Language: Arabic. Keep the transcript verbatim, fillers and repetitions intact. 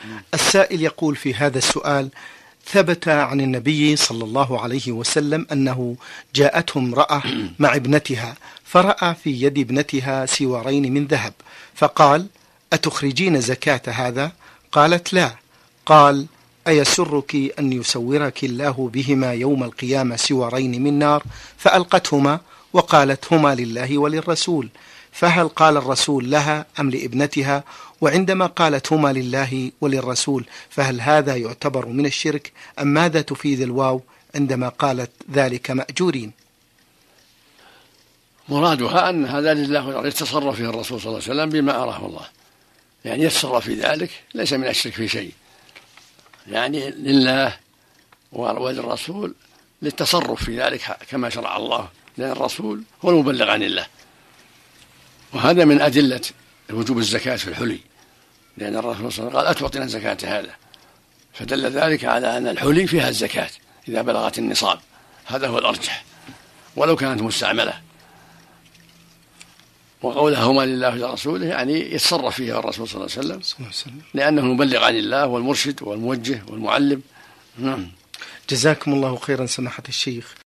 السائل يقول في هذا السؤال: ثبت عن النبي صلى الله عليه وسلم أنه جاءته امرأة مع ابنتها، فرأى في يد ابنتها سوارين من ذهب، فقال: أتخرجين زكاة هذا؟ قالت: لا. قال: أيسرك أن يسورك الله بهما يوم القيامة سوارين من نار؟ فألقتهما وقالت: هما لله وللرسول. فهل قال الرسول لها أم لابنتها؟ وعندما قالت هما لله وللرسول فهل هذا يعتبر من الشرك أم ماذا تفيد الواو عندما قالت ذلك مأجورين؟ مرادها أن هذا لله يتصرف فيه الرسول صلى الله عليه وسلم بما أراه الله، يعني يتصرف في ذلك، ليس من الشرك في شيء، يعني لله وللرسول للتصرف في ذلك كما شرع الله، لأن الرسول هو المبلغ عن الله. وهذا من أدلة وجوب الزكاة في الحلي، لأن الرسول صلى الله عليه وسلم قال: أتعطينا زكاة هذا، فدل ذلك على أن الحلي فيها الزكاة إذا بلغت النصاب، هذا هو الأرجح ولو كانت مستعملة. وقولهما لله ولرسوله يعني يتصرف فيها الرسول صلى الله عليه وسلم، لأنه مبلغ عن الله والمرشد والموجه والمعلم. نعم. جزاكم الله خيرا سماحة الشيخ.